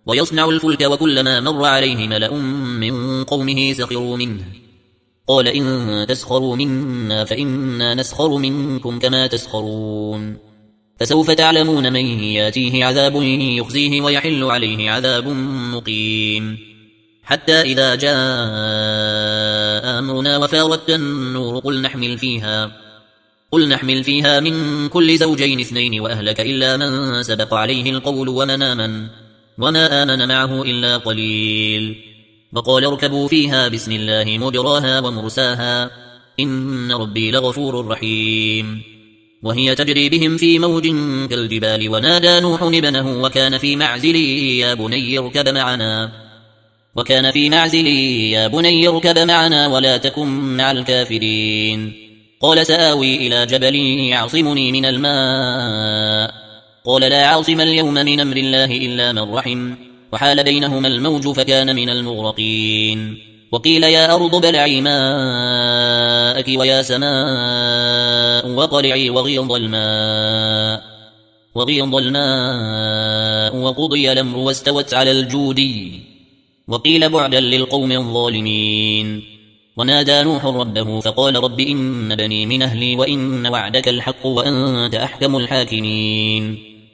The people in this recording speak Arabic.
ويصنع الفلك وكلما مر عليه ملأ من قومه سخروا منه قال إن تسخروا منا فإنا نسخر منكم كما تسخرون فسوف تعلمون من ياتيه عذاب يخزيه ويحل عليه عذاب مقيم حتى إذا جاء أمرنا وفاردت النور قل نحمل فيها من كل زوجين اثنين وأهلك إلا من سبق عليه القول وما آمن معه إلا قليل وقال اركبوا فيها بسم الله مجراها ومرساها إن ربي لغفور رحيم وهي تجري بهم في موج كالجبال ونادى نوح ابنه وكان في معزل يا بني اركب معنا ولا تكن مع الكافرين قال سآوي إلى جبل يعصمني من الماء قال لا عاصم اليوم من أمر الله إلا من رحم وحال بينهما الموج فكان من المغرقين وقيل يا أرض بلعي ماءك ويا سماء وقلعي وغيض الماء وقضي الأمر واستوت على الجودي وقيل بعدا للقوم الظالمين ونادى نوح ربه فقال رب إن بني من أهلي وإن وعدك الحق وأنت أحكم الحاكمين